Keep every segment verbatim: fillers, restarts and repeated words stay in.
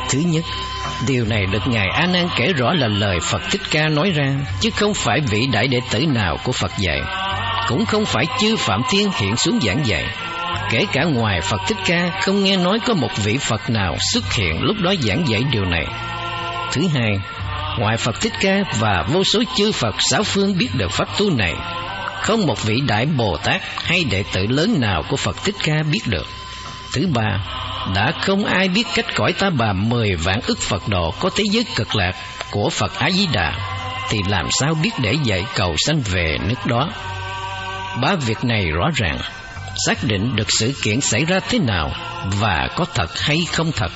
Thứ nhất, điều này được Ngài A Nan kể rõ là lời Phật Thích Ca nói ra, chứ không phải vị đại đệ tử nào của Phật dạy, cũng không phải chư Phạm Thiên hiện xuống giảng dạy. Kể cả ngoài Phật Thích Ca, không nghe nói có một vị Phật nào xuất hiện lúc đó giảng dạy điều này. Thứ hai, ngoài Phật Thích Ca và vô số chư Phật sáu phương biết được pháp tu này, không một vị đại Bồ Tát hay đệ tử lớn nào của Phật Thích Ca biết được. Thứ ba, đã không ai biết cách cõi Ta Bà mười vạn ức Phật độ có thế giới cực lạc của Phật A Di Đà, thì làm sao biết để dạy cầu sanh về nước đó. Ba việc này rõ ràng, xác định được sự kiện xảy ra thế nào và có thật hay không thật.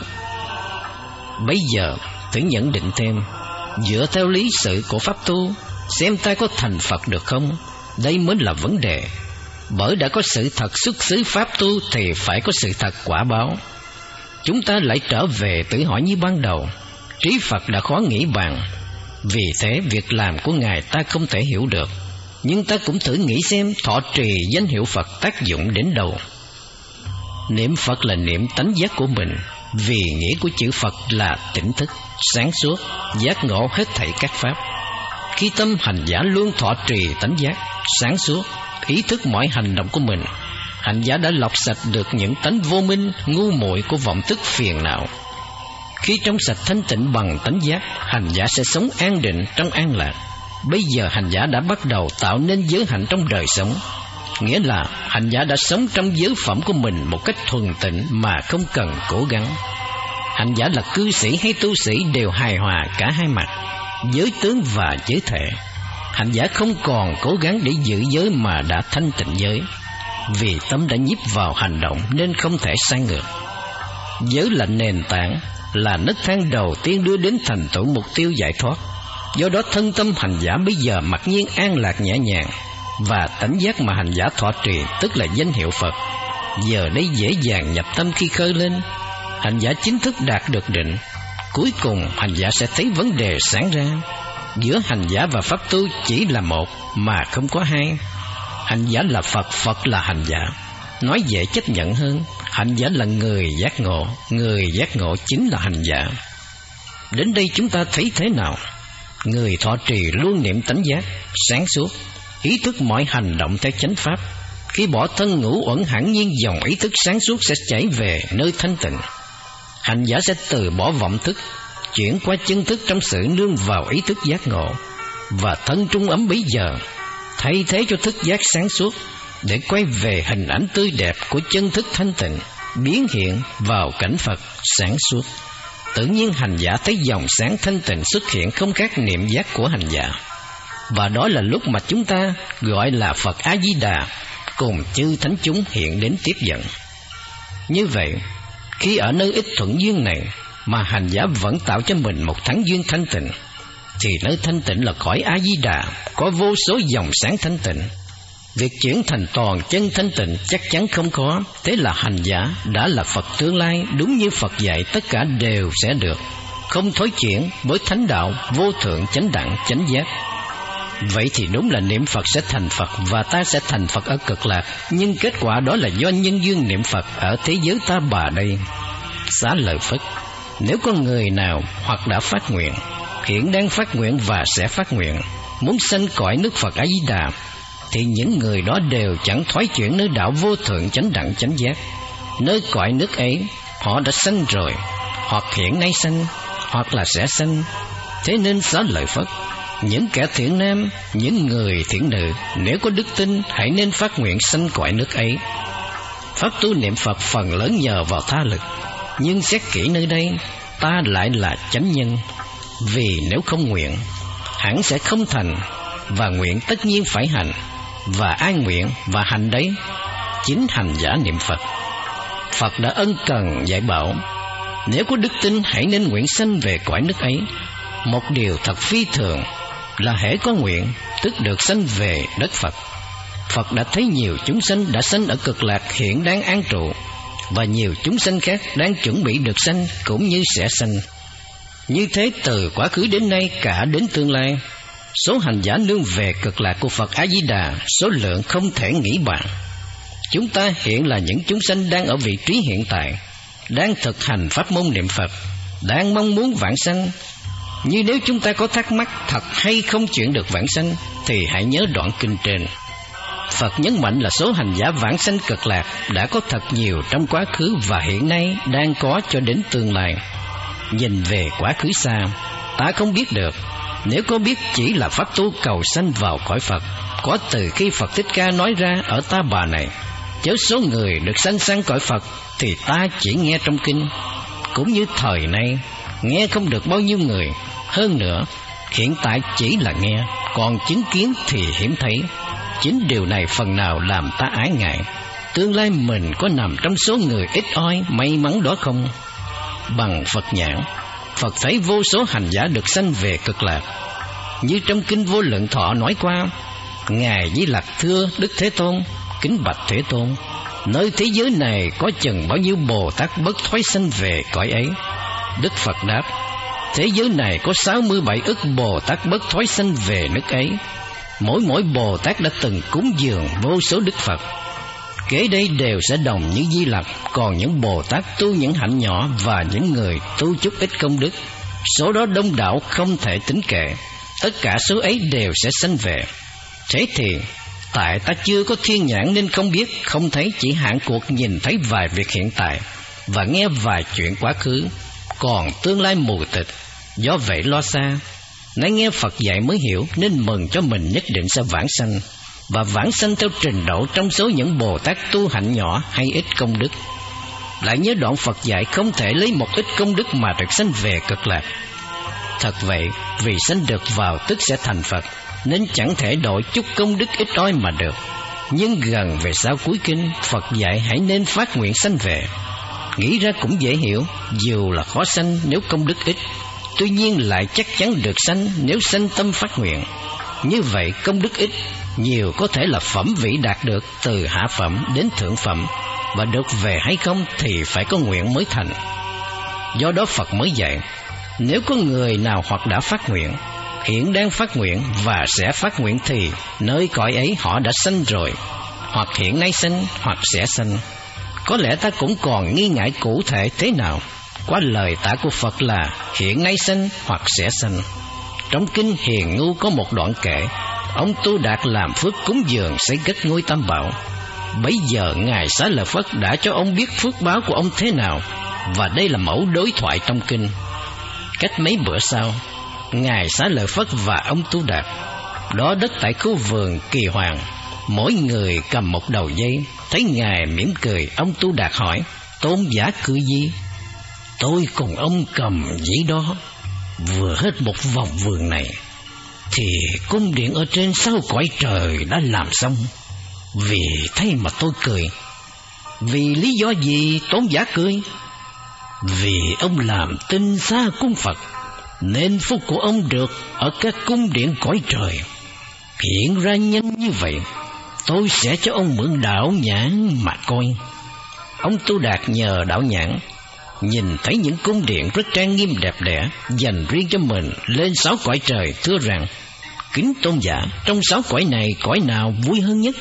Bây giờ thử nhận định thêm, dựa theo lý sự của pháp tu, xem ta có thành Phật được không? Đây mới là vấn đề. Bởi đã có sự thật xuất xứ pháp tu thì phải có sự thật quả báo. Chúng ta lại trở về tự hỏi như ban đầu, trí Phật đã khó nghĩ bàn. Vì thế việc làm của Ngài ta không thể hiểu được. Nhưng ta cũng thử nghĩ xem thọ trì danh hiệu Phật tác dụng đến đâu. Niệm Phật là niệm tánh giác của mình, vì nghĩa của chữ Phật là tỉnh thức, sáng suốt, giác ngộ hết thảy các pháp. Khi tâm hành giả luôn thọ trì tánh giác, sáng suốt, ý thức mọi hành động của mình, hành giả đã lọc sạch được những tánh vô minh, ngu muội của vọng thức phiền não. Khi trong sạch thanh tịnh bằng tánh giác, hành giả sẽ sống an định trong an lạc. Bây giờ hành giả đã bắt đầu tạo nên giới hạnh trong đời sống, nghĩa là hành giả đã sống trong giới phẩm của mình một cách thuần tịnh mà không cần cố gắng. Hành giả là cư sĩ hay tu sĩ đều hài hòa cả hai mặt, giới tướng và giới thể. Hành giả không còn cố gắng để giữ giới mà đã thanh tịnh giới, vì tâm đã nhiếp vào hành động nên không thể sai ngược. Giới là nền tảng, là nấc thang đầu tiên đưa đến thành tựu mục tiêu giải thoát. Do đó thân tâm hành giả bây giờ mặc nhiên an lạc nhẹ nhàng, và tánh giác mà hành giả thọ trì tức là danh hiệu Phật, giờ đây dễ dàng nhập tâm khi khơi lên. Hành giả chính thức đạt được định. Cuối cùng hành giả sẽ thấy vấn đề sáng ra. Giữa hành giả và pháp tu chỉ là một mà không có hai. Hành giả là Phật, Phật là hành giả. Nói dễ chấp nhận hơn, hành giả là người giác ngộ, người giác ngộ chính là hành giả. Đến đây chúng ta thấy thế nào? Người thọ trì luôn niệm tánh giác, sáng suốt, ý thức mọi hành động theo chánh pháp. Khi bỏ thân ngũ uẩn hẳn nhiên dòng ý thức sáng suốt sẽ chảy về nơi thanh tịnh. Hành giả sẽ từ bỏ vọng thức, chuyển qua chân thức trong sự nương vào ý thức giác ngộ, và thân trung ấm bấy giờ thay thế cho thức giác sáng suốt để quay về hình ảnh tươi đẹp của chân thức thanh tịnh, biến hiện vào cảnh Phật sáng suốt. Tự nhiên hành giả thấy dòng sáng thanh tịnh xuất hiện không khác niệm giác của hành giả, và đó là lúc mà chúng ta gọi là Phật A Di Đà cùng chư thánh chúng hiện đến tiếp dẫn. Như vậy, khi ở nơi ít thuận duyên này mà hành giả vẫn tạo cho mình một thắng duyên thanh tịnh, thì nơi thanh tịnh là cõi A Di Đà có vô số dòng sáng thanh tịnh. Việc chuyển thành toàn chân thanh tịnh chắc chắn không khó. Thế là hành giả đã là Phật tương lai, đúng như Phật dạy tất cả đều sẽ được, không thối chuyển với thánh đạo vô thượng chánh đẳng chánh giác. Vậy thì đúng là niệm Phật sẽ thành Phật, và ta sẽ thành Phật ở cực lạc. Nhưng kết quả đó là do nhân duyên niệm Phật ở thế giới Ta Bà đây. Xá lợi Phất, nếu có người nào hoặc đã phát nguyện, hiện đang phát nguyện và sẽ phát nguyện muốn sanh cõi nước Phật A Di Đà, thì những người đó đều chẳng thoái chuyển nơi đạo vô thượng chánh đẳng chánh giác. Nơi cõi nước ấy họ đã sanh rồi, hoặc hiện nay sanh, hoặc là sẽ sanh. Thế nên xá lợi Phất, những kẻ thiện nam, những người thiện nữ, nếu có đức tin hãy nên phát nguyện sanh cõi nước ấy. Pháp tu niệm Phật phần lớn nhờ vào tha lực, nhưng xét kỹ nơi đây, ta lại là chánh nhân. Vì nếu không nguyện, hẳn sẽ không thành, và nguyện tất nhiên phải hành. Và ai nguyện và hành đấy? Chính hành giả niệm Phật. Phật đã ân cần dạy bảo, nếu có đức tin hãy nên nguyện sanh về cõi nước ấy. Một điều thật phi thường là hễ có nguyện, tức được sanh về đất Phật. Phật đã thấy nhiều chúng sanh đã sanh ở cực lạc hiện đang an trụ, và nhiều chúng sanh khác đang chuẩn bị được sanh cũng như sẽ sanh. Như thế từ quá khứ đến nay cả đến tương lai, số hành giả nương về cực lạc của Phật A Di Đà số lượng không thể nghĩ bàn. Chúng ta hiện là những chúng sanh đang ở vị trí hiện tại, đang thực hành pháp môn niệm Phật, đang mong muốn vãng sanh. Như nếu chúng ta có thắc mắc thật hay không chuyện được vãng sanh, thì hãy nhớ đoạn kinh trên. Phật nhấn mạnh là số hành giả vãng sanh cực lạc đã có thật nhiều trong quá khứ và hiện nay đang có cho đến tương lai. Nhìn về quá khứ xa, ta không biết được. Nếu có biết chỉ là pháp tu cầu sanh vào cõi Phật, có từ khi Phật Thích Ca nói ra ở Ta Bà này, chớ số người được sanh sang cõi Phật, thì ta chỉ nghe trong kinh. Cũng như thời nay, nghe không được bao nhiêu người. Hơn nữa, hiện tại chỉ là nghe, còn chứng kiến thì hiếm thấy. Chính điều này phần nào làm ta ái ngại. Tương lai mình có nằm trong số người ít oi may mắn đó không? Bằng Phật nhãn, Phật thấy vô số hành giả được sanh về cực lạc. Như trong kinh Vô Lượng Thọ nói qua, Ngài Di Lặc thưa Đức Thế Tôn: kính bạch Thế Tôn, nơi thế giới này có chừng bao nhiêu Bồ Tát bất thoái sanh về cõi ấy? Đức Phật đáp: thế giới này có sáu mươi bảy ức Bồ Tát bất thoái sanh về nước ấy. Mỗi mỗi Bồ Tát đã từng cúng dường vô số Đức Phật. Kế đây đều sẽ đồng như Di Lặc. Còn những Bồ Tát tu những hạnh nhỏ và những người tu chút ít công đức, số đó đông đảo không thể tính kể. Tất cả số ấy đều sẽ sanh về. Thế thì tại ta chưa có thiên nhãn nên không biết, không thấy, chỉ hạn cuộc nhìn thấy vài việc hiện tại và nghe vài chuyện quá khứ, còn tương lai mù tịch. Do vậy lo xa. Nay nghe Phật dạy mới hiểu, nên mừng cho mình nhất định sẽ vãng sanh, và vãng sanh theo trình độ trong số những Bồ Tát tu hạnh nhỏ hay ít công đức. Lại nhớ đoạn Phật dạy không thể lấy một ít công đức mà được sanh về cực lạc. Thật vậy, vì sanh được vào tức sẽ thành Phật, nên chẳng thể đổi chút công đức ít oi mà được. Nhưng gần về sau cuối kinh, Phật dạy hãy nên phát nguyện sanh về. Nghĩ ra cũng dễ hiểu, dù là khó sanh nếu công đức ít, tuy nhiên lại chắc chắn được sanh nếu sanh tâm phát nguyện. Như vậy công đức ít, nhiều có thể là phẩm vị đạt được từ hạ phẩm đến thượng phẩm, và được về hay không thì phải có nguyện mới thành. Do đó Phật mới dạy, nếu có người nào hoặc đã phát nguyện, hiện đang phát nguyện và sẽ phát nguyện, thì nơi cõi ấy họ đã sanh rồi, hoặc hiện nay sanh, hoặc sẽ sanh. Có lẽ ta cũng còn nghi ngại cụ thể thế nào. Qua lời tả của Phật là hiện nay sanh hoặc sẽ sanh. Trong kinh Hiền Ngu có một đoạn kể, ông Tu Đạt làm phước cúng dường xây cất ngôi Tam Bảo. Bấy giờ Ngài Xá Lợi Phất đã cho ông biết phước báo của ông thế nào, và đây là mẫu đối thoại trong kinh. Cách mấy bữa sau, Ngài Xá Lợi Phất và ông Tu Đạt đó đất tại khu vườn Kỳ Hoàng, mỗi người cầm một đầu dây. Thấy Ngài mỉm cười, ông Tu Đạt hỏi: tôn giả cư gì? Tôi cùng ông cầm giấy đó. Vừa hết một vòng vườn này thì cung điện ở trên sáu cõi trời đã làm xong. Vì thấy mà tôi cười. Vì lý do gì tôn giả cười? Vì ông làm tinh xa cung Phật, nên phúc của ông được ở các cung điện cõi trời hiện ra nhanh như vậy. Tôi sẽ cho ông mượn đạo nhãn mà coi. Ông Tu Đạt nhờ đạo nhãn nhìn thấy những cung điện rất trang nghiêm đẹp đẽ dành riêng cho mình lên sáu cõi trời, thưa rằng: kính tôn giả, trong sáu cõi này cõi nào vui hơn nhất?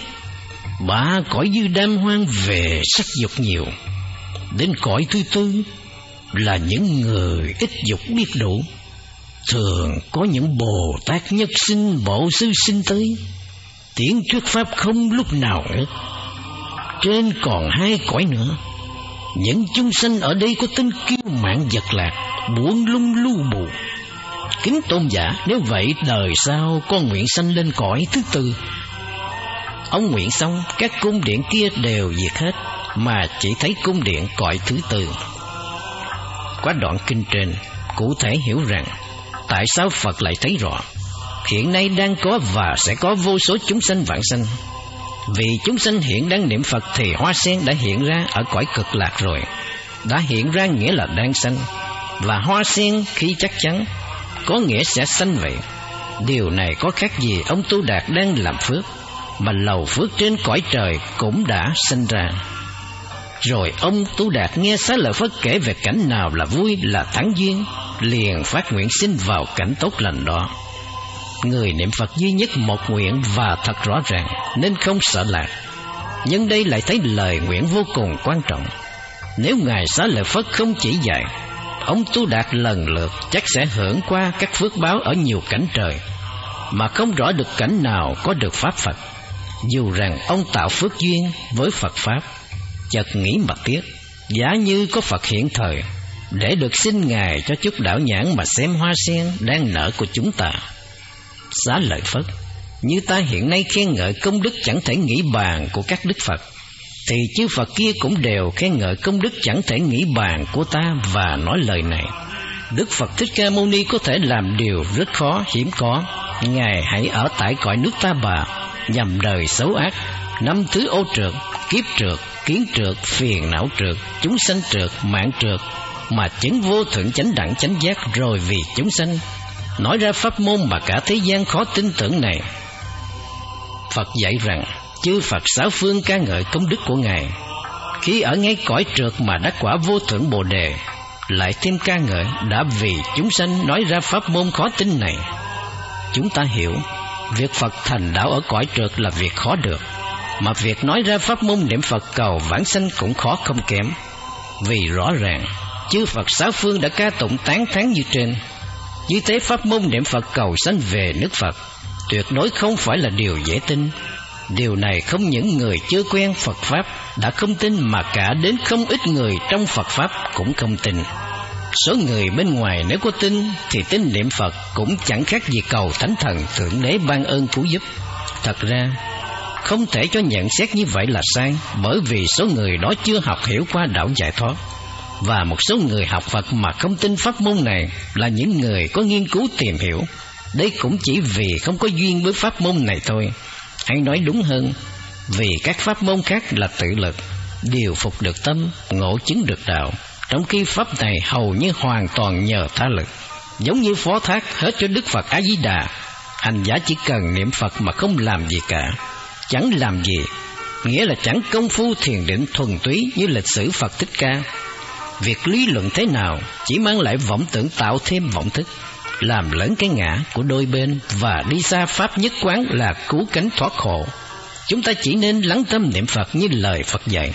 Ba cõi dư đam hoang về sắc dục nhiều. Đến cõi thứ tư là những người ít dục biết đủ. Thường có những Bồ Tát nhất sinh bộ sư sinh tới, tiếng thuyết pháp không lúc nào ngớt. Trên còn hai cõi nữa. Những chúng sanh ở đây có tính kiêu mạn vật lạc, buông lung lưu bù. Kính tôn giả, nếu vậy đời sau con nguyện sanh lên cõi thứ tư. Ông nguyện xong, các cung điện kia đều diệt hết, mà chỉ thấy cung điện cõi thứ tư. Qua đoạn kinh trên, cụ thể hiểu rằng tại sao Phật lại thấy rõ hiện nay đang có và sẽ có vô số chúng sanh vãng sanh. Vì chúng sanh hiện đang niệm Phật thì hoa sen đã hiện ra ở cõi cực lạc rồi. Đã hiện ra nghĩa là đang sanh, và hoa sen khi chắc chắn có nghĩa sẽ sanh vậy. Điều này có khác gì ông Tu Đạt đang làm phước, mà lầu phước trên cõi trời cũng đã sanh ra. Rồi ông Tu Đạt nghe Xá Lợi Phất kể về cảnh nào là vui, là thắng duyên, liền phát nguyện xin vào cảnh tốt lành đó. Người niệm Phật duy nhất một nguyện và thật rõ ràng, nên không sợ lạc. Nhưng đây lại thấy lời nguyện vô cùng quan trọng. Nếu Ngài Xá Lợi Phất không chỉ dạy, ông Tu Đạt lần lượt chắc sẽ hưởng qua các phước báo ở nhiều cảnh trời, mà không rõ được cảnh nào có được pháp Phật. Dù rằng ông tạo phước duyên với Phật Pháp, chợt nghĩ mà tiếc, giả như có Phật hiện thời, để được xin Ngài cho chút đảo nhãn mà xem hoa sen đang nở của chúng ta. Xá lợi Phất, như ta hiện nay khen ngợi công đức chẳng thể nghĩ bàn của các đức Phật, thì chư Phật kia cũng đều khen ngợi công đức chẳng thể nghĩ bàn của ta và nói lời này: Đức Phật Thích Ca Mâu Ni có thể làm điều rất khó hiếm có. Ngài hãy ở tại cõi nước Ta Bà, nhằm đời xấu ác, năm thứ ô trượt, kiếp trượt, kiến trượt, phiền não trượt, chúng sanh trượt, mạng trượt, mà chứng vô thượng chánh đẳng chánh giác, rồi vì chúng sanh nói ra pháp môn mà cả thế gian khó tin tưởng này. Phật dạy rằng chư Phật sáu phương ca ngợi công đức của Ngài, khi ở ngay cõi trượt mà đắc quả vô thượng Bồ Đề, lại thêm ca ngợi đã vì chúng sanh nói ra pháp môn khó tin này. Chúng ta hiểu việc Phật thành đạo ở cõi trượt là việc khó được, mà việc nói ra pháp môn niệm Phật cầu vãng sanh cũng khó không kém. Vì rõ ràng chư Phật sáu phương đã ca tụng tán thán như trên, như thế pháp môn niệm Phật cầu sanh về nước Phật tuyệt đối không phải là điều dễ tin. Điều này không những người chưa quen Phật Pháp đã không tin, mà cả đến không ít người trong Phật Pháp cũng không tin. Số người bên ngoài nếu có tin thì tin niệm Phật cũng chẳng khác gì cầu Thánh Thần Thượng Đế ban ơn cứu giúp. Thật ra không thể cho nhận xét như vậy là sai, bởi vì số người đó chưa học hiểu qua đạo giải thoát. Và một số người học Phật mà không tin pháp môn này là những người có nghiên cứu tìm hiểu. Đây cũng chỉ vì không có duyên với pháp môn này thôi. Hay nói đúng hơn, vì các pháp môn khác là tự lực, điều phục được tâm, ngộ chứng được đạo, trong khi pháp này hầu như hoàn toàn nhờ tha lực. Giống như phó thác hết cho Đức Phật A Di Đà, hành giả chỉ cần niệm Phật mà không làm gì cả. Chẳng làm gì nghĩa là chẳng công phu thiền định thuần túy như lịch sử Phật Thích Ca. Việc lý luận thế nào chỉ mang lại vọng tưởng, tạo thêm vọng thức, làm lớn cái ngã của đôi bên, và đi xa pháp nhất quán là cứu cánh thoát khổ. Chúng ta chỉ nên lắng tâm niệm Phật như lời Phật dạy.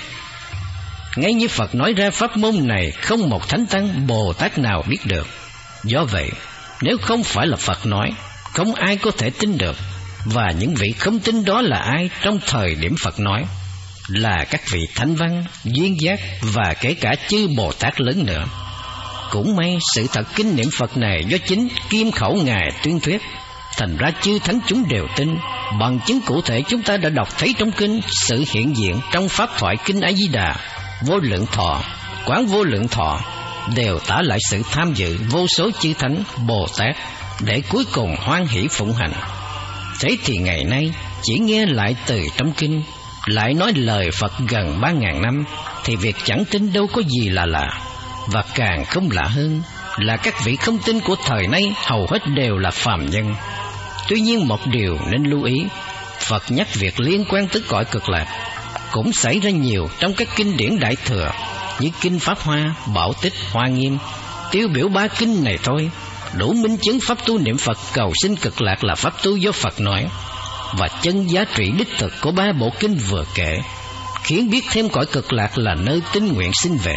Ngay như Phật nói ra pháp môn này, không một thánh tăng Bồ Tát nào biết được. Do vậy, nếu không phải là Phật nói, không ai có thể tin được. Và những vị không tin đó là ai trong thời điểm Phật nói? Là các vị thánh văn, duyên giác và kể cả chư Bồ Tát lớn nữa. Cũng may sự thật kinh niệm Phật này do chính kim khẩu Ngài tuyên thuyết, thành ra chư thánh chúng đều tin. Bằng chứng cụ thể chúng ta đã đọc thấy trong kinh, sự hiện diện trong pháp thoại kinh A Di Đà, Vô Lượng Thọ, Quán Vô Lượng Thọ đều tả lại sự tham dự vô số chư thánh Bồ Tát để cuối cùng hoan hỷ phụng hành. Thế thì ngày nay chỉ nghe lại từ trong kinh, lại nói lời Phật gần ba ngàn năm, thì việc chẳng tin đâu có gì là lạ. Và càng không lạ hơn là các vị không tin của thời nay hầu hết đều là phàm nhân. Tuy nhiên một điều nên lưu ý, Phật nhắc việc liên quan tới cõi cực lạc cũng xảy ra nhiều trong các kinh điển Đại Thừa, như kinh Pháp Hoa, Bảo Tích, Hoa Nghiêm. Tiêu biểu ba kinh này thôi đủ minh chứng pháp tu niệm Phật cầu sinh cực lạc là pháp tu do Phật nói. Và chân giá trị đích thực của ba bộ kinh vừa kể khiến biết thêm cõi cực lạc là nơi tín nguyện sinh về.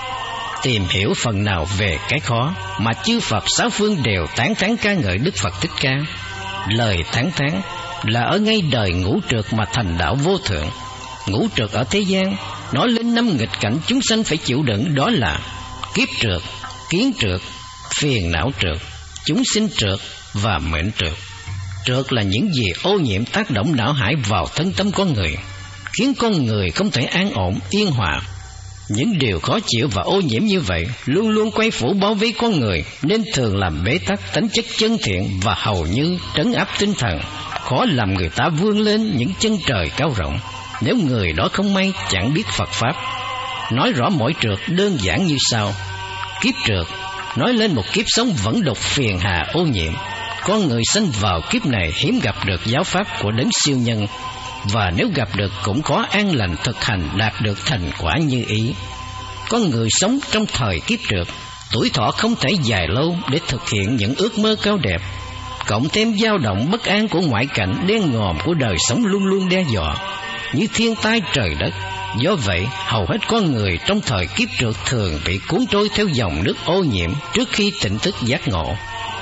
Tìm hiểu phần nào về cái khó mà chư Phật sáu phương đều tán thán ca ngợi Đức Phật Thích Ca. Lời tán thán là ở ngay đời ngũ trượt mà thành đạo vô thượng. Ngũ trượt ở thế gian nói lên năm nghịch cảnh chúng sanh phải chịu đựng, đó là kiếp trượt, kiến trượt, phiền não trượt, chúng sinh trượt và mệnh trượt. Trượt là những gì ô nhiễm tác động não hải vào thân tâm con người, khiến con người không thể an ổn, yên hòa. Những điều khó chịu và ô nhiễm như vậy luôn luôn quay phủ bao vây con người, nên thường làm bế tắc tánh chất chân thiện và hầu như trấn áp tinh thần, khó làm người ta vươn lên những chân trời cao rộng. Nếu người đó không may chẳng biết Phật Pháp. Nói rõ mỗi trượt đơn giản như sau. Kiếp trượt nói lên một kiếp sống vẫn độc, phiền hà, ô nhiễm. Con người sinh vào kiếp này hiếm gặp được giáo pháp của đấng siêu nhân, và nếu gặp được cũng có an lành thực hành, đạt được thành quả như ý. Con người sống trong thời kiếp trượt, tuổi thọ không thể dài lâu để thực hiện những ước mơ cao đẹp, cộng thêm dao động bất an của ngoại cảnh đen ngòm của đời sống luôn luôn đe dọa, như thiên tai trời đất, Do vậy, hầu hết con người trong thời kiếp trượt thường bị cuốn trôi theo dòng nước ô nhiễm trước khi tỉnh thức giác ngộ.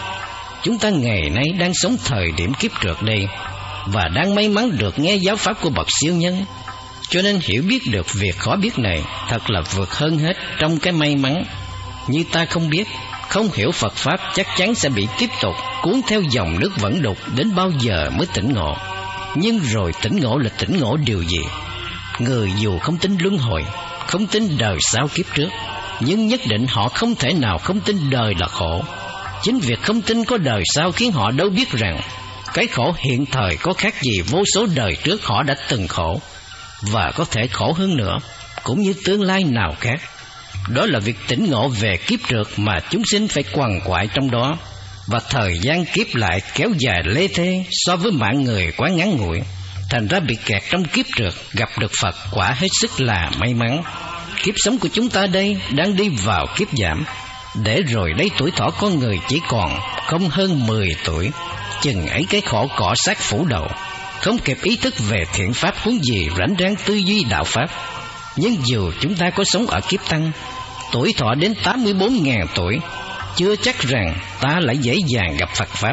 Chúng ta ngày nay đang sống thời điểm kiếp trượt đây, và đang may mắn được nghe giáo pháp của bậc siêu nhân, cho nên hiểu biết được việc khó biết này thật là vượt hơn hết trong cái may mắn. Như ta không biết, không hiểu Phật Pháp, chắc chắn sẽ bị tiếp tục cuốn theo dòng nước vẫn đục đến bao giờ mới tỉnh ngộ. Nhưng rồi tỉnh ngộ là tỉnh ngộ điều gì? Người dù không tin luân hồi, không tin đời sau kiếp trước, nhưng nhất định họ không thể nào không tin đời là khổ. Chính việc không tin có đời sau khiến họ đâu biết rằng cái khổ hiện thời có khác gì vô số đời trước họ đã từng khổ, và có thể khổ hơn nữa, cũng như tương lai nào khác. Đó là việc tỉnh ngộ về kiếp trượt mà chúng sinh phải quằn quại trong đó, và thời gian kiếp lại kéo dài lê thê so với mạng người quá ngắn ngủi. Thành ra bị kẹt trong kiếp trượt, gặp được Phật quả hết sức là may mắn. Kiếp sống của chúng ta đây đang đi vào kiếp giảm, để rồi đây tuổi thọ con người chỉ còn không hơn mười tuổi. Chừng ấy cái khổ cỏ sát phủ đầu, không kịp ý thức về thiện pháp, huống gì rảnh rang tư duy đạo pháp. Nhưng dù chúng ta có sống ở kiếp tăng, tuổi thọ đến tám mươi bốn nghìn tuổi, chưa chắc rằng ta lại dễ dàng gặp Phật Pháp.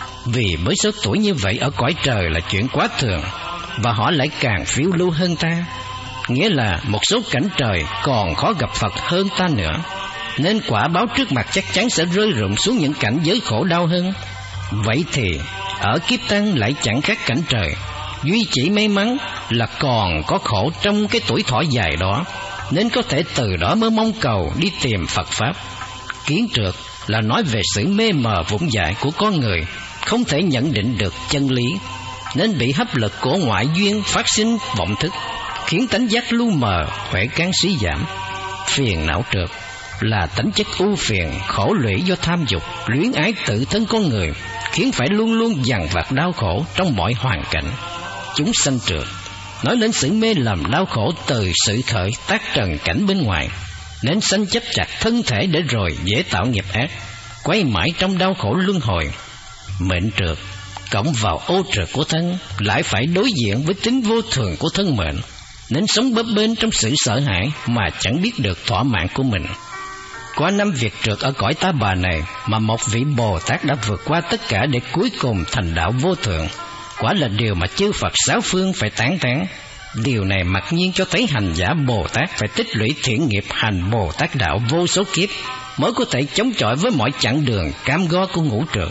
Vì với số tuổi như vậy ở cõi trời là chuyện quá thường, và họ lại càng phiêu lưu hơn ta. Nghĩa là một số cảnh trời còn khó gặp Phật hơn ta nữa, nên quả báo trước mặt chắc chắn sẽ rơi rụng xuống những cảnh giới khổ đau hơn. Vậy thì ở kiếp tăng lại chẳng khác cảnh trời, duy chỉ may mắn là còn có khổ trong cái tuổi thọ dài đó, nên có thể từ đó mới mong cầu đi tìm Phật Pháp. Kiến trượt là nói về sự mê mờ vụng dại của con người, không thể nhận định được chân lý, nên bị hấp lực của ngoại duyên phát sinh vọng thức, khiến tánh giác lu mờ, huệ can suy giảm. Phiền não trượt là tánh chất ưu phiền, khổ lụy do tham dục, luyến ái tự thân con người, khiến phải luôn luôn dằn vặt đau khổ trong mọi hoàn cảnh. Chúng sanh trượt nói đến sự mê lầm đau khổ từ sự khởi tác trần cảnh bên ngoài, nên sanh chấp chặt thân thể để rồi dễ tạo nghiệp ác, quay mãi trong đau khổ luân hồi. Mệnh trượt cộng vào ô trượt của thân, lại phải đối diện với tính vô thường của thân mệnh, nên sống bấp bênh trong sự sợ hãi mà chẳng biết được thỏa mãn của mình. Qua năm việc trượt ở cõi ta bà này mà một vị Bồ Tát đã vượt qua tất cả để cuối cùng thành đạo vô thượng, quả là điều mà chư Phật sáu phương phải tán thán. Điều này mặc nhiên cho thấy hành giả Bồ Tát phải tích lũy thiện nghiệp hành Bồ Tát đạo vô số kiếp mới có thể chống chọi với mọi chặng đường cam go của ngũ trượt.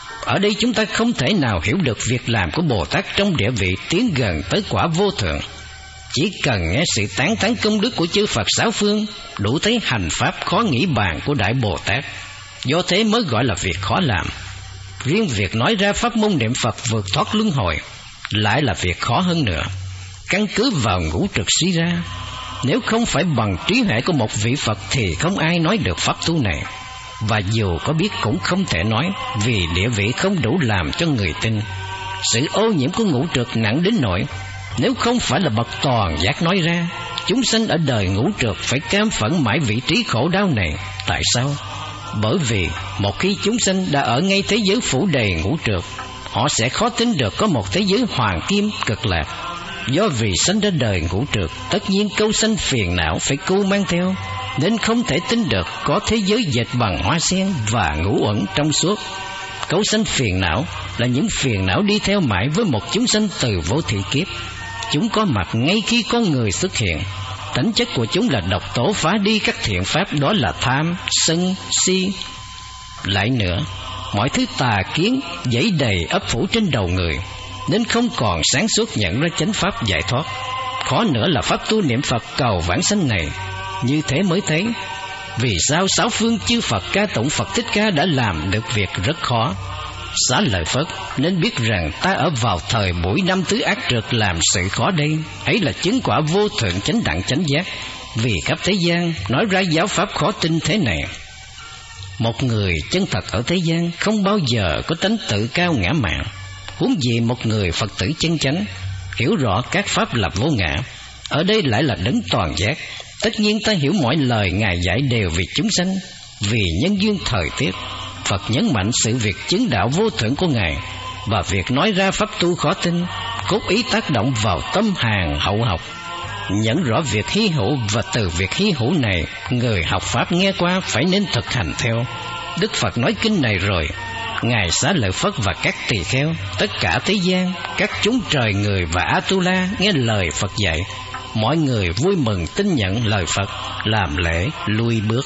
Ở đây chúng ta không thể nào hiểu được việc làm của Bồ Tát trong địa vị tiến gần tới quả vô thượng. Chỉ cần nghe sự tán thán công đức của chư Phật sáu phương, đủ thấy hành pháp khó nghĩ bàn của Đại Bồ Tát. Do thế mới gọi là việc khó làm. Riêng việc nói ra pháp môn niệm Phật vượt thoát luân hồi lại là việc khó hơn nữa. Căn cứ vào ngũ trượt suy ra, nếu không phải bằng trí huệ của một vị Phật thì không ai nói được pháp tu này. Và dù có biết cũng không thể nói, vì địa vị không đủ làm cho người tin. Sự ô nhiễm của ngũ trượt nặng đến nỗi nếu không phải là bậc toàn giác nói ra, chúng sanh ở đời ngũ trượt phải cam phẫn mãi vị trí khổ đau này. Tại sao? Bởi vì một khi chúng sanh đã ở ngay thế giới phủ đầy ngũ trượt, họ sẽ khó tin được có một thế giới hoàng kim cực lạc. Do vì sanh ra đời ngũ trượt, tất nhiên câu sanh phiền não phải cưu mang theo, nên không thể tin được có thế giới dệt bằng hoa sen và ngũ uẩn trong suốt. Câu sanh phiền não là những phiền não đi theo mãi với một chúng sanh từ vô thị kiếp. Chúng có mặt ngay khi con người xuất hiện. Tánh chất của chúng là độc tố phá đi các thiện pháp, đó là tham, sân, si. Lại nữa, mọi thứ tà kiến dãy đầy ấp phủ trên đầu người, nên không còn sáng suốt nhận ra chánh pháp giải thoát. Khó nữa là pháp tu niệm Phật cầu vãng sanh này. Như thế mới thấy vì sao sáu phương chư Phật ca tụng Phật Thích Ca đã làm được việc rất khó. Xá lợi Phất nên biết rằng ta ở vào thời buổi năm tứ ác trượt làm sự khó đây. Ấy là chứng quả vô thượng chánh đẳng chánh giác. Vì khắp thế gian nói ra giáo pháp khó tin thế này. Một người chân thật ở thế gian không bao giờ có tánh tự cao ngã mạn, huống gì một người Phật tử chân chánh hiểu rõ các pháp là vô ngã, ở đây lại là đấng toàn giác. Tất nhiên ta hiểu mọi lời Ngài dạy đều vì chúng sanh, vì nhân duyên thời tiết. Phật nhấn mạnh sự việc chứng đạo vô thượng của Ngài, và việc nói ra pháp tu khó tin, cốt ý tác động vào tâm hàng hậu học. nhận rõ việc hy hữu, và từ việc hy hữu này, người học Pháp nghe qua phải nên thực hành theo. Đức Phật nói kinh này rồi, Ngài Xá Lợi Phất và các tỳ kheo, tất cả thế gian, các chúng trời người và Atula nghe lời Phật dạy. Mọi người vui mừng tin nhận lời Phật, làm lễ lui bước.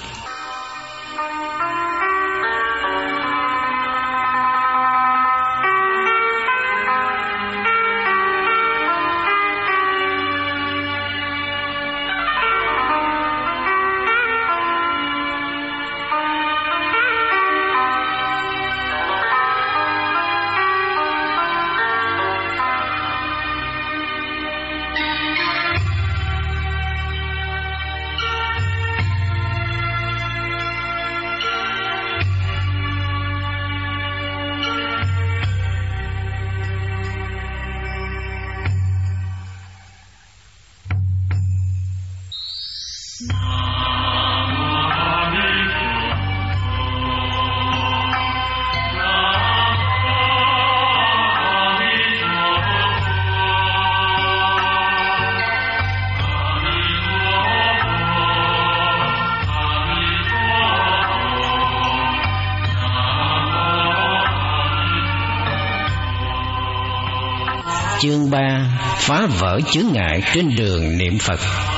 Chương ba. Phá vỡ chướng ngại trên đường niệm Phật.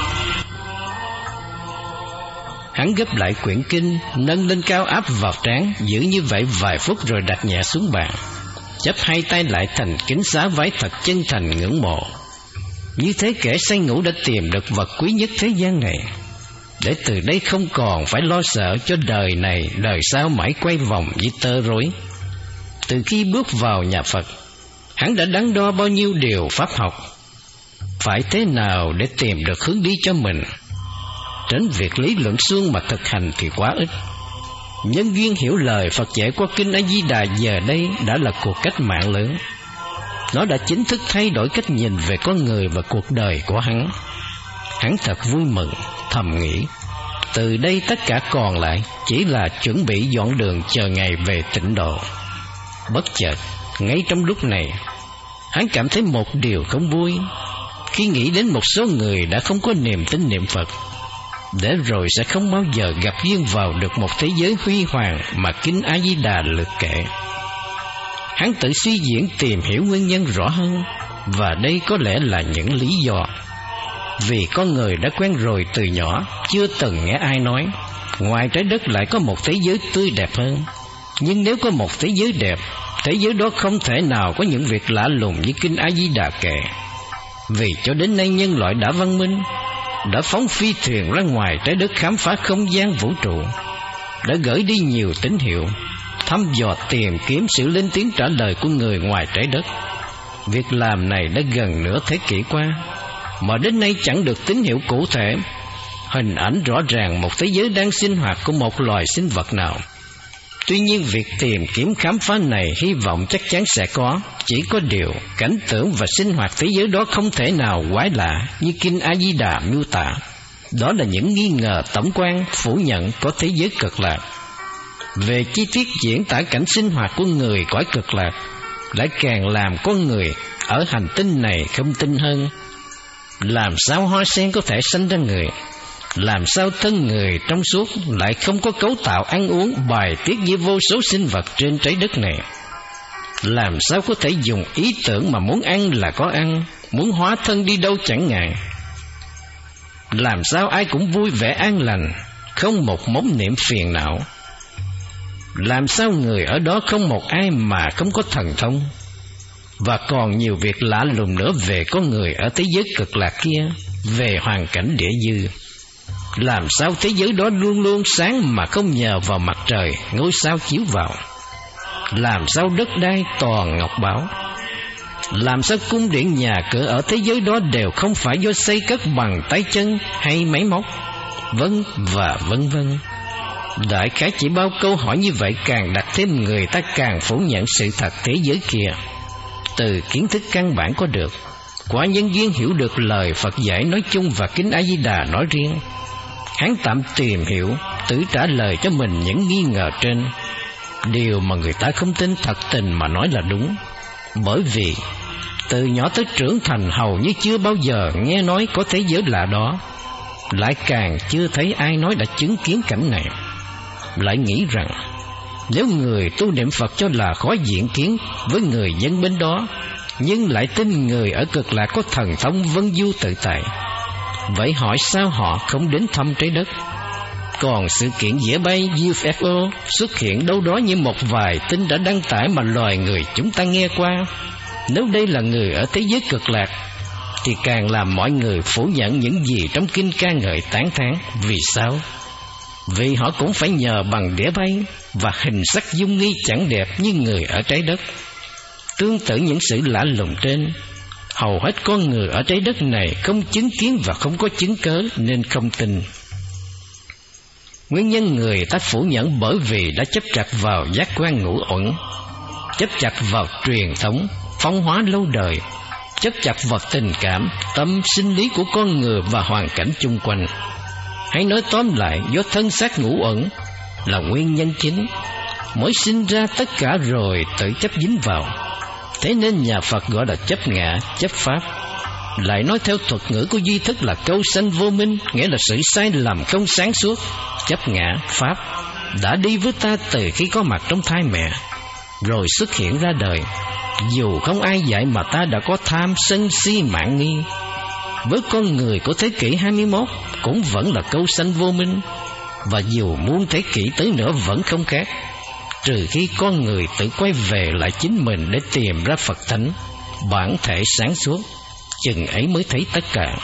Hắn gấp lại quyển kinh, nâng lên cao áp vào trán, giữ như vậy vài phút rồi đặt nhẹ xuống bàn, chắp hai tay lại thành kính xá vái thật chân thành ngưỡng mộ. Như thế kẻ say ngủ đã tìm được vật quý nhất thế gian này, để từ đây không còn phải lo sợ cho đời này đời sau mãi quay vòng như tơ rối. Từ khi bước vào nhà Phật, hắn đã đắn đo bao nhiêu điều pháp học, phải thế nào để tìm được hướng đi cho mình. Đến việc lý luận suông mà thực hành thì quá ít. Nhân duyên hiểu lời Phật dạy qua kinh A Di Đà giờ đây đã là cuộc cách mạng lớn. Nó đã chính thức thay đổi cách nhìn về con người và cuộc đời của hắn. Hắn thật vui mừng, thầm nghĩ, từ đây tất cả còn lại chỉ là chuẩn bị dọn đường chờ ngày về tịnh độ. Bất chợt, ngay trong lúc này, hắn cảm thấy một điều không vui khi nghĩ đến một số người đã không có niềm tin niệm Phật, để rồi sẽ không bao giờ gặp duyên vào được một thế giới huy hoàng mà kinh A Di Đà lược kệ. Hắn tự suy diễn tìm hiểu nguyên nhân rõ hơn, và đây có lẽ là những lý do. Vì con người đã quen rồi từ nhỏ, chưa từng nghe ai nói ngoài trái đất lại có một thế giới tươi đẹp hơn. Nhưng nếu có một thế giới đẹp, thế giới đó không thể nào có những việc lạ lùng như kinh A Di Đà kệ. Vì cho đến nay nhân loại đã văn minh, đã phóng phi thuyền ra ngoài trái đất khám phá không gian vũ trụ, đã gửi đi nhiều tín hiệu, thăm dò tìm kiếm sự lên tiếng trả lời của người ngoài trái đất. Việc làm này đã gần nửa thế kỷ qua, mà đến nay chẳng được tín hiệu cụ thể, hình ảnh rõ ràng một thế giới đang sinh hoạt của một loài sinh vật nào. Tuy nhiên việc tìm kiếm khám phá này hy vọng chắc chắn sẽ có, chỉ có điều cảnh tượng và sinh hoạt thế giới đó không thể nào quái lạ như kinh A Di Đà miêu tả. Đó là những nghi ngờ tổng quan phủ nhận có thế giới cực lạc. Về chi tiết diễn tả cảnh sinh hoạt của người cõi cực lạc lại càng làm con người ở hành tinh này không tin hơn. Làm sao hoa sen có thể sanh ra người? Làm sao thân người trong suốt lại không có cấu tạo ăn uống bài tiết như vô số sinh vật trên trái đất này? Làm sao có thể dùng ý tưởng mà muốn ăn là có ăn, muốn hóa thân đi đâu chẳng ngại? Làm sao ai cũng vui vẻ an lành, không một mống niệm phiền não? Làm sao người ở đó không một ai mà không có thần thông? Và còn nhiều việc lạ lùng nữa về con người ở thế giới cực lạc kia, về hoàn cảnh địa dư. Làm sao thế giới đó luôn luôn sáng mà không nhờ vào mặt trời, ngôi sao chiếu vào? Làm sao đất đai toàn ngọc báu? Làm sao cung điện nhà cửa ở thế giới đó đều không phải do xây cất bằng tay chân hay máy móc? Vân và vân vân. Đại khái chỉ bao câu hỏi như vậy càng đặt thêm người ta càng phủ nhận sự thật thế giới kia. Từ kiến thức căn bản có được, quả nhân duyên hiểu được lời Phật dạy nói chung và kinh A Di Đà nói riêng, hắn tạm tìm hiểu, tự trả lời cho mình những nghi ngờ trên. Điều mà người ta không tin thật tình mà nói là đúng, bởi vì Từ nhỏ tới trưởng thành hầu như chưa bao giờ nghe nói có thế giới lạ đó, lại càng chưa thấy ai nói đã chứng kiến cảnh này. Lại nghĩ rằng nếu người tu niệm Phật cho là khó diện kiến với người dân bên đó, nhưng lại tin người ở Cực Lạc có thần thông vân du tự tại, vậy hỏi sao họ không đến thăm trái đất? Còn sự kiện dễ bay u ép o xuất hiện đâu đó như một vài tin đã đăng tải mà loài người chúng ta nghe qua. Nếu đây là người ở thế giới Cực Lạc, thì càng làm mọi người phủ nhận những gì trong kinh ca ngợi tán thán. Vì sao? Vì họ cũng phải nhờ bằng đĩa bay và hình sắc dung nghi chẳng đẹp như người ở trái đất. Tương tự những sự lạ lùng trên, hầu hết con người ở trái đất này không chứng kiến và không có chứng cớ nên không tin. Nguyên nhân người ta phủ nhận bởi vì đã chấp chặt vào giác quan ngũ uẩn, chấp chặt vào truyền thống phong hóa lâu đời, chấp chặt vào tình cảm, tâm sinh lý của con người và hoàn cảnh chung quanh. Hãy nói tóm lại, do thân xác ngũ uẩn là nguyên nhân chính mới sinh ra tất cả rồi tự chấp dính vào. Thế nên nhà Phật gọi là chấp ngã, chấp pháp. Lại nói theo thuật ngữ của duy thức là câu sanh vô minh, nghĩa là sự sai lầm không sáng suốt. Chấp ngã, pháp đã đi với ta từ khi có mặt trong thai mẹ, rồi xuất hiện ra đời. Dù không ai dạy mà ta đã có tham sân si mạn nghi. Với con người của thế kỷ hai mươi mốt cũng vẫn là câu sanh vô minh, và dù muôn thế kỷ tới nữa vẫn không khác, trừ khi con người tự quay về lại chính mình để tìm ra Phật thánh, bản thể sáng suốt, chừng ấy mới thấy tất cả.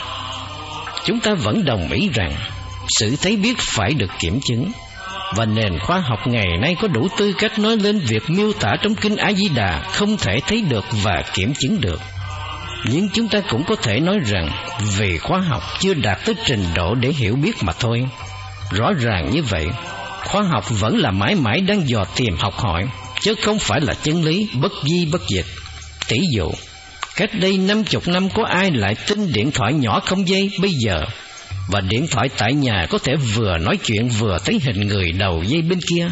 Chúng ta vẫn đồng ý rằng sự thấy biết phải được kiểm chứng, và nền khoa học ngày nay có đủ tư cách nói lên việc miêu tả trong kinh A Di Đà không thể thấy được và kiểm chứng được. Nhưng chúng ta cũng có thể nói rằng vì khoa học chưa đạt tới trình độ để hiểu biết mà thôi. Rõ ràng như vậy, khoa học vẫn là mãi mãi đang dò tìm học hỏi, chứ không phải là chân lý bất di bất dịch. Tỷ dụ, cách đây năm chục năm có ai lại tin điện thoại nhỏ không dây bây giờ, và điện thoại tại nhà có thể vừa nói chuyện vừa thấy hình người đầu dây bên kia?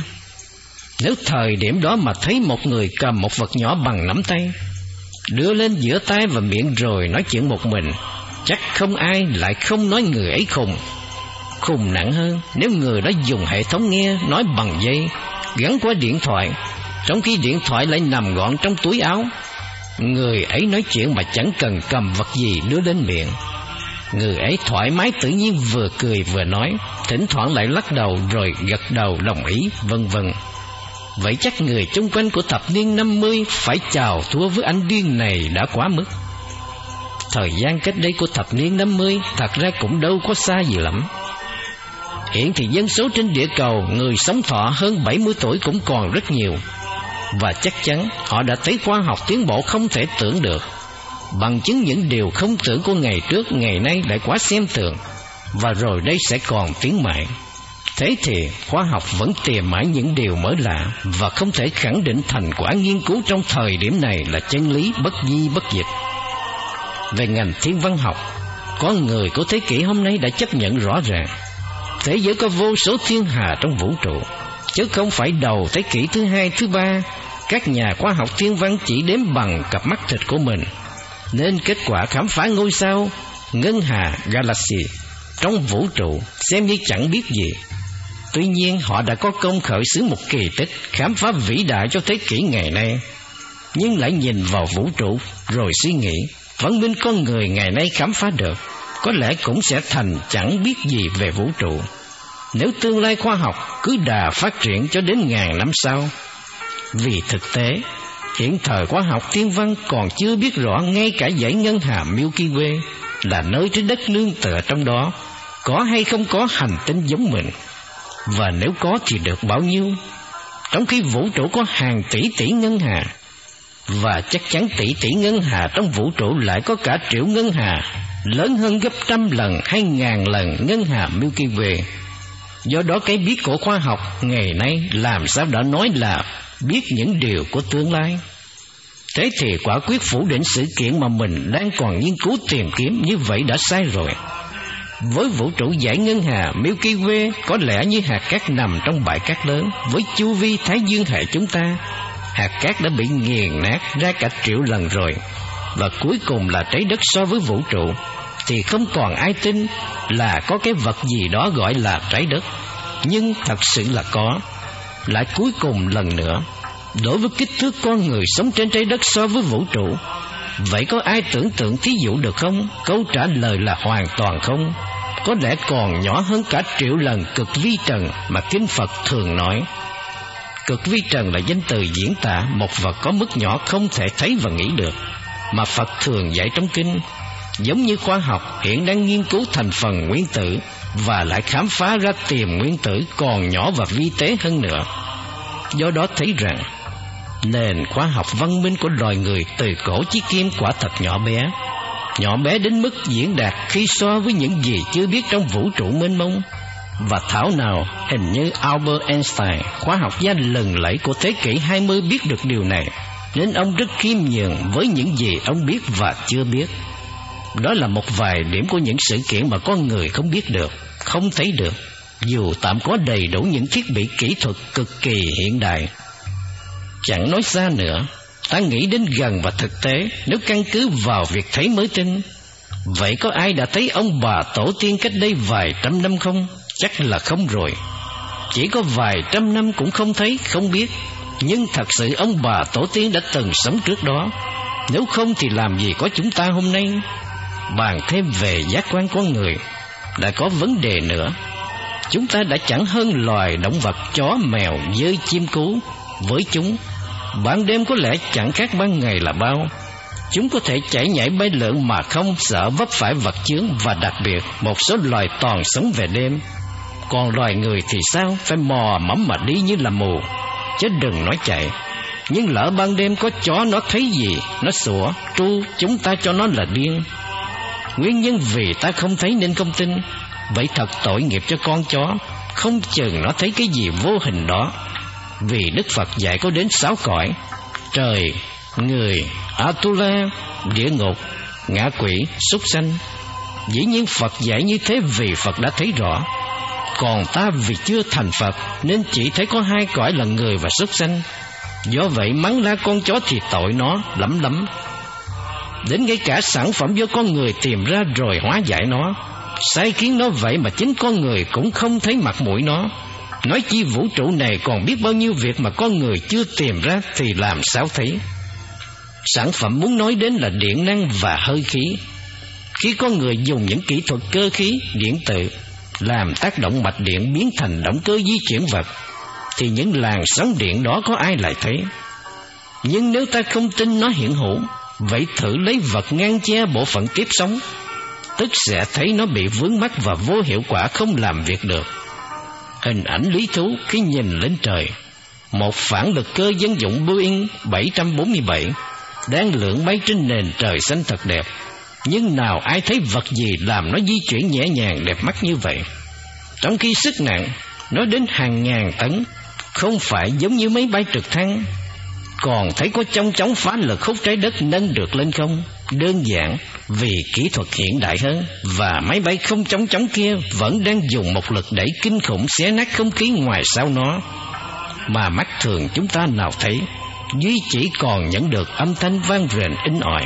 Nếu thời điểm đó mà thấy một người cầm một vật nhỏ bằng nắm tay, đưa lên giữa tai và miệng rồi nói chuyện một mình, chắc không ai lại không nói người ấy khùng. Khùng nặng hơn nếu người đó dùng hệ thống nghe nói bằng dây gắn qua điện thoại, trong khi điện thoại lại nằm gọn trong túi áo. Người ấy nói chuyện mà chẳng cần cầm vật gì đưa lên miệng. Người ấy thoải mái tự nhiên vừa cười vừa nói, thỉnh thoảng lại lắc đầu rồi gật đầu đồng ý, vân vân. Vậy chắc người chung quanh của thập niên năm mươi phải chào thua với anh điên này đã quá mức. Thời gian cách đây của thập niên năm mươi thật ra cũng đâu có xa gì lắm. Hiện thì dân số trên địa cầu người sống thọ hơn bảy mươi tuổi cũng còn rất nhiều, và chắc chắn họ đã thấy khoa học tiến bộ không thể tưởng được. Bằng chứng những điều không tưởng của ngày trước ngày nay lại quá xem thường, và rồi đây sẽ còn tiến mãi. Thế thì khoa học vẫn tìm mãi những điều mới lạ, và không thể khẳng định thành quả nghiên cứu trong thời điểm này là chân lý bất di bất dịch. Về ngành thiên văn học, con người của thế kỷ hôm nay đã chấp nhận rõ ràng thế giới có vô số thiên hà trong vũ trụ, chứ không phải đầu thế kỷ thứ hai, thứ ba các nhà khoa học thiên văn chỉ đếm bằng cặp mắt thịt của mình, nên kết quả khám phá ngôi sao, ngân hà, galaxy trong vũ trụ xem như chẳng biết gì. Tuy nhiên họ đã có công khởi xướng một kỳ tích khám phá vĩ đại cho thế kỷ ngày nay. Nhưng lại nhìn vào vũ trụ rồi suy nghĩ, văn minh con người ngày nay khám phá được có lẽ cũng sẽ thành chẳng biết gì về vũ trụ, nếu tương lai khoa học cứ đà phát triển cho đến ngàn năm sau. Vì thực tế, hiện thời khoa học thiên văn còn chưa biết rõ ngay cả dãy ngân hà Milky Way là nơi trên đất nương tựa trong đó có hay không có hành tinh giống mình, và nếu có thì được bao nhiêu, trong khi vũ trụ có hàng tỷ tỷ ngân hà, và chắc chắn tỷ tỷ ngân hà trong vũ trụ lại có cả triệu ngân hà, lớn hơn gấp trăm lần hay ngàn lần ngân hà Milky Way. Do đó cái biết của khoa học ngày nay làm sao đã nói là biết những điều của tương lai. Thế thì quả quyết phủ định sự kiện mà mình đang còn nghiên cứu tìm kiếm như vậy đã sai rồi. Với vũ trụ dải ngân hà Milky Way có lẽ như hạt cát nằm trong bãi cát lớn, với chu vi Thái Dương hệ chúng ta, hạt cát đã bị nghiền nát ra cả triệu lần rồi, và cuối cùng là trái đất so với vũ trụ, thì không còn ai tin là có cái vật gì đó gọi là trái đất. Nhưng thật sự là có. Lại cuối cùng lần nữa, đối với kích thước con người sống trên trái đất so với vũ trụ, vậy có ai tưởng tượng thí dụ được không? Câu trả lời là hoàn toàn không. Có lẽ còn nhỏ hơn cả triệu lần cực vi trần mà Kinh Phật thường nói. Cực vi trần là danh từ diễn tả một vật có mức nhỏ không thể thấy và nghĩ được, mà Phật thường dạy trong kinh. Giống như khoa học hiện đang nghiên cứu thành phần nguyên tử và lại khám phá ra tiềm nguyên tử còn nhỏ và vi tế hơn nữa. Do đó thấy rằng nền khoa học văn minh của loài người từ cổ chí kim quả thật nhỏ bé, nhỏ bé đến mức diễn đạt khi so với những gì chưa biết trong vũ trụ mênh mông. Và thảo nào hình như Albert Einstein, khoa học gia lừng lẫy của thế kỷ hai mươi biết được điều này, nên ông rất khiêm nhường với những gì ông biết và chưa biết. Đó là một vài điểm của những sự kiện mà con người không biết được, không thấy được, dù tạm có đầy đủ những thiết bị kỹ thuật cực kỳ hiện đại. Chẳng nói xa nữa, ta nghĩ đến gần và thực tế. Nếu căn cứ vào việc thấy mới tin, vậy có ai đã thấy ông bà tổ tiên cách đây vài trăm năm không? Chắc là không rồi. Chỉ có vài trăm năm cũng không thấy, không biết. Nhưng thật sự ông bà tổ tiên đã từng sống trước đó. Nếu không thì làm gì có chúng ta hôm nay. Bàn thêm về giác quan con người, đã có vấn đề nữa. Chúng ta đã chẳng hơn loài động vật chó, mèo, dơi, chim cú. Với chúng, ban đêm có lẽ chẳng khác ban ngày là bao. Chúng có thể chạy nhảy bay lượn mà không sợ vấp phải vật chướng, và đặc biệt một số loài toàn sống về đêm. Còn loài người thì sao? Phải mò mẫm mà đi như là mù, chứ đừng nói chạy. Nhưng lỡ ban đêm có chó nó thấy gì, nó sủa, tru, chúng ta cho nó là điên. Nguyên nhân vì ta không thấy nên không tin. Vậy thật tội nghiệp cho con chó, không chừng nó thấy cái gì vô hình đó. Vì Đức Phật dạy có đến sáu cõi: trời, người, Atula, địa ngục, ngạ quỷ, súc sanh. Dĩ nhiên Phật dạy như thế vì Phật đã thấy rõ. Còn ta vì chưa thành Phật nên chỉ thấy có hai cõi là người và súc sanh. Do vậy mắng la con chó thì tội nó lắm lắm. Đến ngay cả sản phẩm do con người tìm ra rồi hóa giải nó, sai khiến nó vậy mà chính con người cũng không thấy mặt mũi nó. Nói chi vũ trụ này còn biết bao nhiêu việc mà con người chưa tìm ra thì làm sao thấy. Sản phẩm muốn nói đến là điện năng và hơi khí. Khi con người dùng những kỹ thuật cơ khí, điện tử làm tác động mạch điện biến thành động cơ di chuyển vật, thì những làn sóng điện đó có ai lại thấy. Nhưng nếu ta không tin nó hiện hữu, vậy thử lấy vật ngăn che bộ phận tiếp sóng, tức sẽ thấy nó bị vướng mắc và vô hiệu quả, không làm việc được. Hình ảnh lý thú khi nhìn lên trời, một phản lực cơ dân dụng Boeing bảy bốn bảy đang lượn bay trên nền trời xanh thật đẹp. Nhưng nào ai thấy vật gì làm nó di chuyển nhẹ nhàng đẹp mắt như vậy. Trong khi sức nặng nó đến hàng ngàn tấn, không phải giống như máy bay trực thăng. Còn thấy có chong chóng phá lực hút trái đất nâng được lên không? Đơn giản vì kỹ thuật hiện đại hơn, và máy bay không chóng chóng kia vẫn đang dùng một lực đẩy kinh khủng xé nát không khí ngoài sau nó, mà mắt thường chúng ta nào thấy, duy chỉ còn nhận được âm thanh vang rền in ỏi.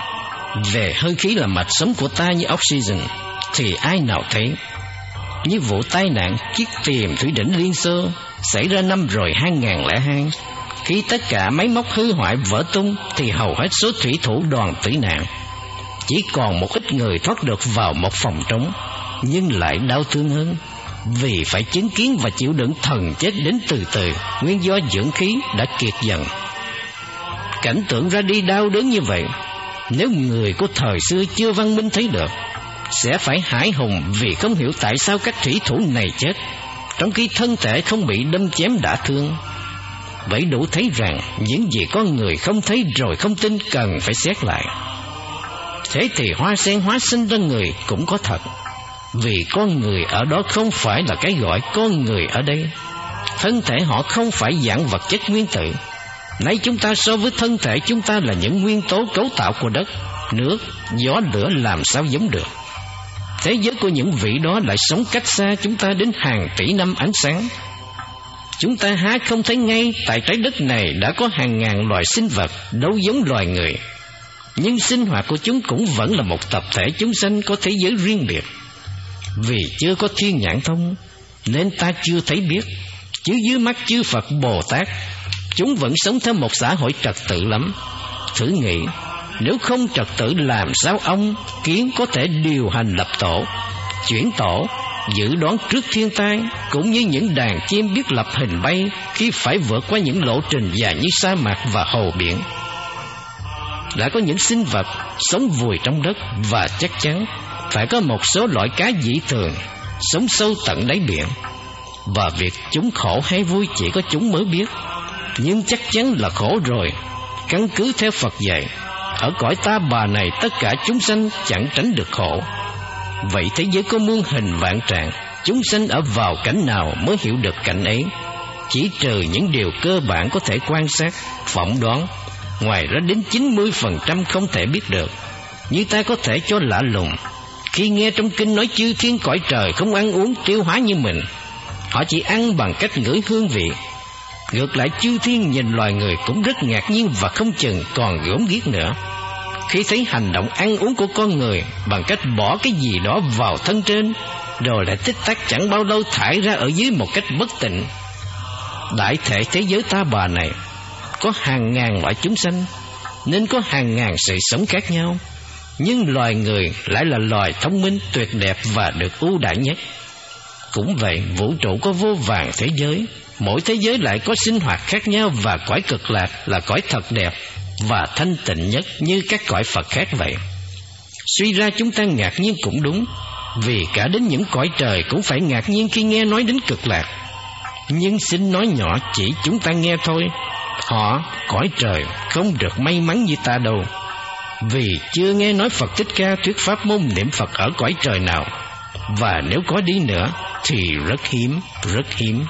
Về hơi khí là mạch sống của ta như oxygen thì ai nào thấy. Như vụ tai nạn chiếc tiềm thủy đỉnh Liên Xô xảy ra năm rồi hai nghìn lẻ hai, khi tất cả máy móc hư hoại vỡ tung thì hầu hết số thủy thủ đoàn tử nạn. Chỉ còn một ít người thoát được vào một phòng trống, nhưng lại đau thương hơn, vì phải chứng kiến và chịu đựng thần chết đến từ từ, nguyên do dưỡng khí đã kiệt dần. Cảnh tượng ra đi đau đớn như vậy, nếu người của thời xưa chưa văn minh thấy được, sẽ phải hãi hùng vì không hiểu tại sao các thủy thủ này chết, trong khi thân thể không bị đâm chém đả thương. Vậy đủ thấy rằng những gì con người không thấy rồi không tin cần phải xét lại. Thế thì hoa sen hóa sinh ra người cũng có thật, vì con người ở đó không phải là cái gọi con người ở đây. Thân thể họ không phải dạng vật chất nguyên tử. Nay chúng ta so với thân thể chúng ta là những nguyên tố cấu tạo của đất, nước, gió, lửa, làm sao giống được. Thế giới của những vị đó lại sống cách xa chúng ta đến hàng tỷ năm ánh sáng. Chúng ta há không thấy ngay tại trái đất này đã có hàng ngàn loài sinh vật đâu giống loài người. nhưng sinh hoạt của chúng cũng vẫn là một tập thể chúng sanh có thế giới riêng biệt. Vì chưa có thiên nhãn thông nên ta chưa thấy biết, chứ dưới mắt chư Phật Bồ Tát, chúng vẫn sống theo một xã hội trật tự lắm. Thử nghĩ, nếu không trật tự làm sao ông kiến có thể điều hành lập tổ, chuyển tổ, dự đoán trước thiên tai, cũng như những đàn chim biết lập hình bay khi phải vượt qua những lộ trình dài như sa mạc và hồ biển. Đã có những sinh vật sống vùi trong đất, và chắc chắn phải có một số loại cá dị thường sống sâu tận đáy biển, và việc chúng khổ hay vui chỉ có chúng mới biết. Nhưng chắc chắn là khổ rồi. Căn cứ theo Phật dạy, ở cõi ta bà này tất cả chúng sanh chẳng tránh được khổ. Vậy thế giới có muôn hình vạn trạng, chúng sanh ở vào cảnh nào mới hiểu được cảnh ấy? Chỉ trừ những điều cơ bản có thể quan sát, phỏng đoán, ngoài ra đến chín mươi phần trăm không thể biết được. Như ta có thể cho lạ lùng khi nghe trong kinh nói chư thiên cõi trời không ăn uống tiêu hóa như mình. Họ chỉ ăn bằng cách ngửi hương vị. Ngược lại, chư thiên nhìn loài người cũng rất ngạc nhiên và không chừng còn gớm ghiếc nữa khi thấy hành động ăn uống của con người bằng cách bỏ cái gì đó vào thân trên, rồi lại tích tắc chẳng bao lâu thải ra ở dưới một cách bất tịnh. Đại thể thế giới ta bà này có hàng ngàn loại chúng sanh, nên có hàng ngàn sự sống khác nhau. Nhưng loài người lại là loài thông minh, tuyệt đẹp và được ưu đãi nhất. Cũng vậy, vũ trụ có vô vàn thế giới, mỗi thế giới lại có sinh hoạt khác nhau, và cõi cực lạc là cõi thật đẹp và thanh tịnh nhất như các cõi Phật khác vậy. Suy ra chúng ta ngạc nhiên cũng đúng, vì cả đến những cõi trời cũng phải ngạc nhiên khi nghe nói đến cực lạc. Nhưng xin nói nhỏ chỉ chúng ta nghe thôi, họ, cõi trời, không được may mắn như ta đâu, vì chưa nghe nói Phật Thích Ca thuyết pháp môn niệm Phật ở cõi trời nào, và nếu có đi nữa thì rất hiếm, rất hiếm.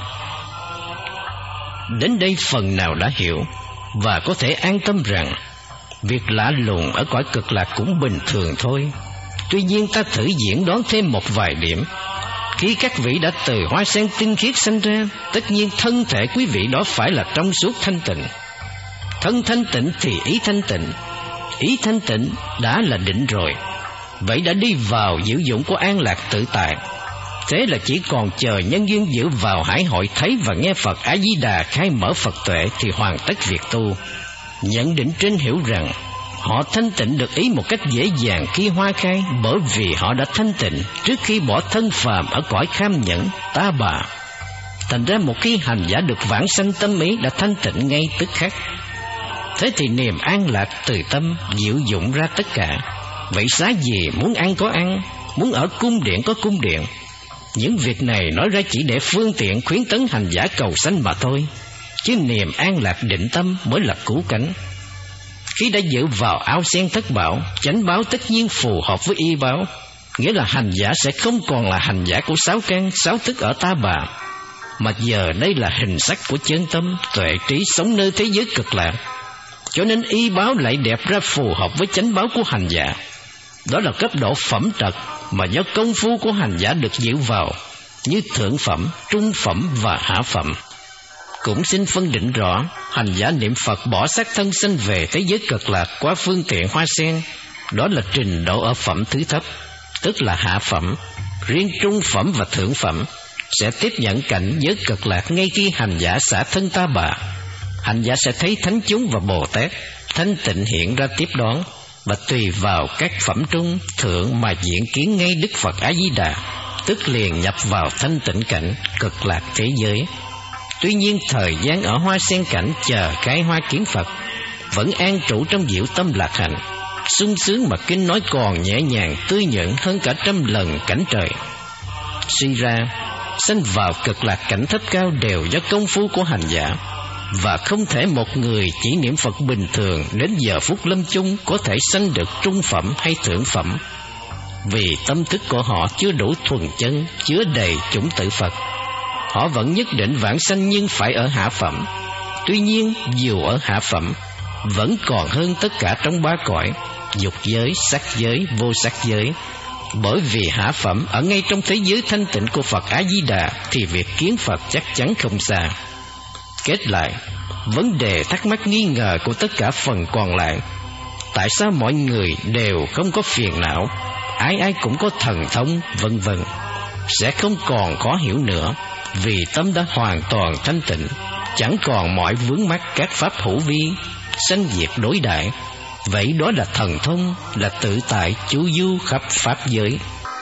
Đến đây phần nào đã hiểu và có thể an tâm rằng việc lạ lùng ở cõi cực lạc cũng bình thường thôi. Tuy nhiên ta thử diễn đoán thêm một vài điểm. Khi các vị đã từ hoa sen tinh khiết sanh ra, tất nhiên thân thể quý vị đó phải là trong suốt thanh tịnh. Thân thanh tịnh thì ý thanh tịnh, ý thanh tịnh đã là định rồi. Vậy đã đi vào diệu dụng của an lạc tự tại. Thế là chỉ còn chờ nhân duyên dự vào hải hội thấy và nghe Phật A Di Đà khai mở Phật tuệ thì hoàn tất việc tu. Nhận định trên hiểu rằng họ thanh tịnh được ý một cách dễ dàng khi hoa khai, bởi vì họ đã thanh tịnh trước khi bỏ thân phàm ở cõi kham nhẫn ta bà. Thành ra một khi hành giả được vãng sanh tâm ý đã thanh tịnh ngay tức khắc. Thế thì niềm an lạc từ tâm diệu dụng ra tất cả. Vậy xá gì muốn ăn có ăn, muốn ở cung điện có cung điện. Những việc này nói ra chỉ để phương tiện khuyến tấn hành giả cầu sanh mà thôi, chứ niềm an lạc định tâm mới là cứu cánh. Khi đã dự vào ao sen thất bảo, chánh báo tất nhiên phù hợp với y báo, nghĩa là hành giả sẽ không còn là hành giả của sáu căn, sáu thức ở ta bà, mà giờ đây là hình sắc của chân tâm, tuệ trí sống nơi thế giới cực lạc. Cho nên y báo lại đẹp ra phù hợp với chánh báo của hành giả. Đó là cấp độ phẩm trật mà do công phu của hành giả được dự vào, như thượng phẩm, trung phẩm và hạ phẩm. Cũng xin phân định rõ, hành giả niệm Phật bỏ xác thân sanh về thế giới cực lạc qua phương tiện hoa sen, đó là trình độ ở phẩm thứ thấp, tức là hạ phẩm. Riêng trung phẩm và thượng phẩm sẽ tiếp nhận cảnh giới cực lạc ngay khi hành giả xả thân ta bà. Hành giả sẽ thấy thánh chúng và Bồ Tát thanh tịnh hiện ra tiếp đón, và tùy vào các phẩm trung, thượng mà diễn kiến ngay Đức Phật A Di Đà, tức liền nhập vào thanh tịnh cảnh cực lạc thế giới. Tuy nhiên thời gian ở hoa sen cảnh chờ khai hoa kiến Phật, vẫn an trụ trong diệu tâm lạc hạnh, sung sướng mà kinh nói còn nhẹ nhàng tươi nhuận hơn cả trăm lần cảnh trời. Suy ra, sanh vào cực lạc cảnh thấp cao đều do công phu của hành giả, và không thể một người chỉ niệm Phật bình thường đến giờ phút lâm chung có thể sanh được trung phẩm hay thượng phẩm, vì tâm thức của họ chưa đủ thuần chân, chứa đầy chủng tử Phật. Họ vẫn nhất định vãng sanh nhưng phải ở hạ phẩm. Tuy nhiên dù ở hạ phẩm, vẫn còn hơn tất cả trong ba cõi, dục giới, sắc giới, vô sắc giới. Bởi vì hạ phẩm ở ngay trong thế giới thanh tịnh của Phật A Di Đà, thì việc kiến Phật chắc chắn không xa. Kết lại, vấn đề thắc mắc nghi ngờ của tất cả phần còn lại, Tại sao mọi người đều không có phiền não, ai ai cũng có thần thông, vân vân, sẽ không còn khó hiểu nữa, vì tâm đã hoàn toàn thanh tịnh, chẳng còn mọi vướng mắc các pháp hữu vi, sanh diệt đối đại. Vậy đó là thần thông, là tự tại chu du khắp pháp giới.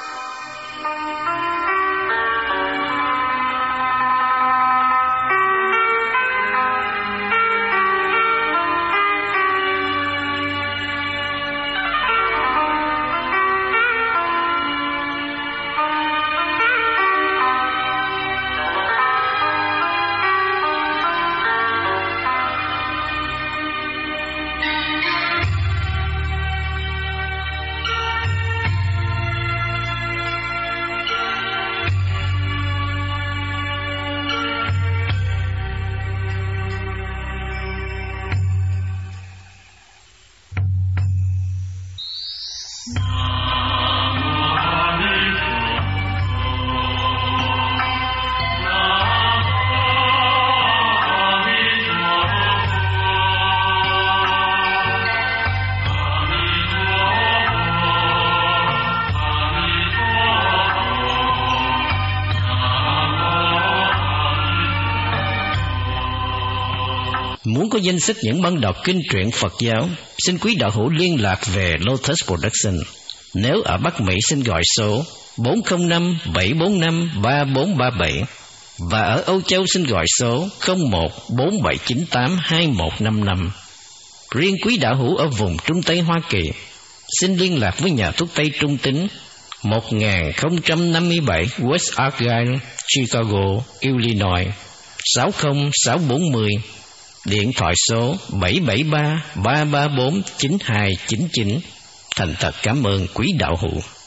Muốn có danh sách những băng đọc kinh truyện Phật giáo, xin quý đạo hữu liên lạc về Lotus Production. Nếu ở Bắc Mỹ xin gọi số bốn không năm bảy bốn năm ba bốn ba bảy, và ở Âu Châu xin gọi số không một bốn bảy chín tám hai một năm năm. Riêng quý đạo hữu ở vùng Trung Tây Hoa Kỳ, xin liên lạc với nhà thuốc Tây Trung Tín một nghìn không trăm năm mươi bảy West Argyle, Chicago, Illinois sáu không sáu bốn không, điện thoại số bảy bảy ba ba ba bốn chín hai chín chín. Thành thật cảm ơn quý đạo hữu.